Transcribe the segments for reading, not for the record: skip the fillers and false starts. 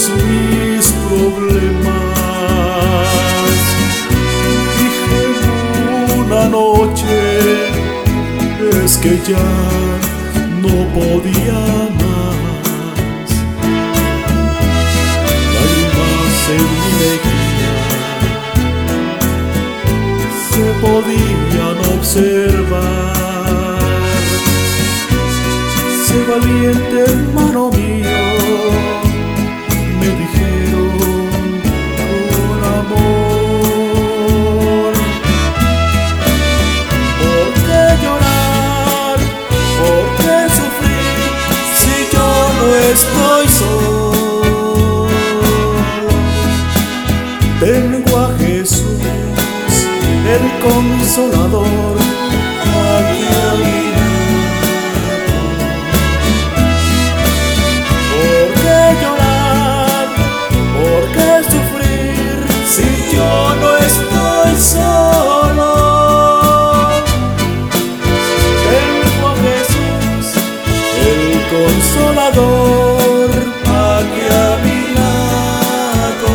todos mis problemas. Dije una noche, es que ya no podía más. Lágrimas en mi mejilla se podían observar. Sé valiente, hermano mío, me dijeron con amor. ¿Por qué llorar? ¿Por qué sufrir si yo no estoy solo? Tengo a Jesús, el Consolador, aquí a mi lado. ¿Por qué llorar? ¿Por qué sufrir si yo no estoy solo? Tengo a Jesús, el Consolador, aquí a mi lado.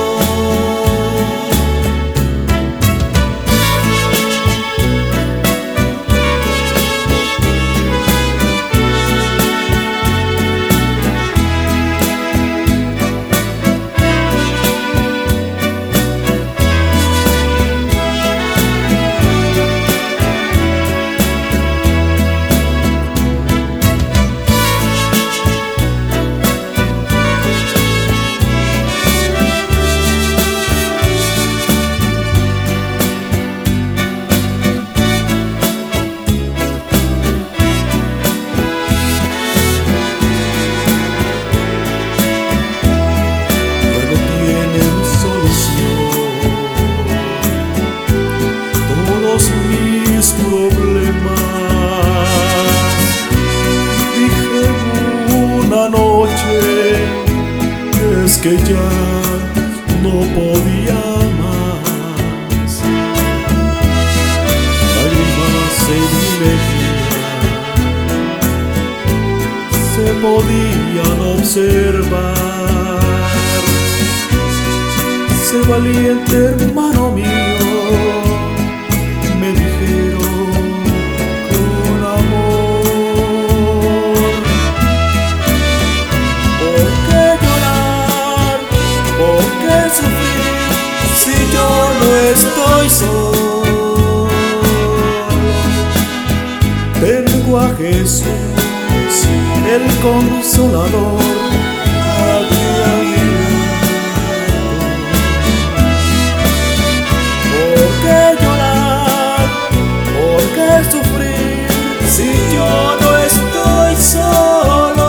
Mis problemas. Dije una noche, es que ya no podía más. Lágrimas en mi mejilla se podían observar. Sé valiente, hermano mío, me dijeron con amor. ¿Por qué llorar? ¿Por qué sufrir si yo no estoy solo? Tengo a Jesús, el Consolador, aquí a mi lado. ¿Por qué llorar? ¿Por qué sufrir si yo no estoy solo?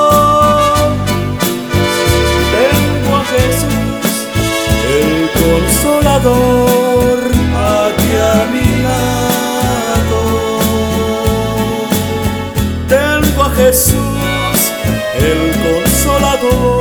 Tengo a Jesús, el Consolador, aquí a mi lado. Tengo a Jesús, el Consolador.